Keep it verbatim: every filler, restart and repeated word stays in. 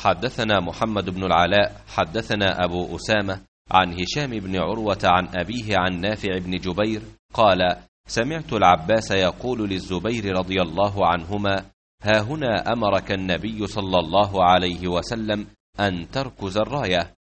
حدثنا محمد بن العلاء حدثنا أبو أسامة عن هشام بن عروة عن أبيه عن نافع بن جبير قال: سمعت العباس يقول للزبير رضي الله عنهما: ها هنا أمرك النبي صلى الله عليه وسلم أن تركز الراية.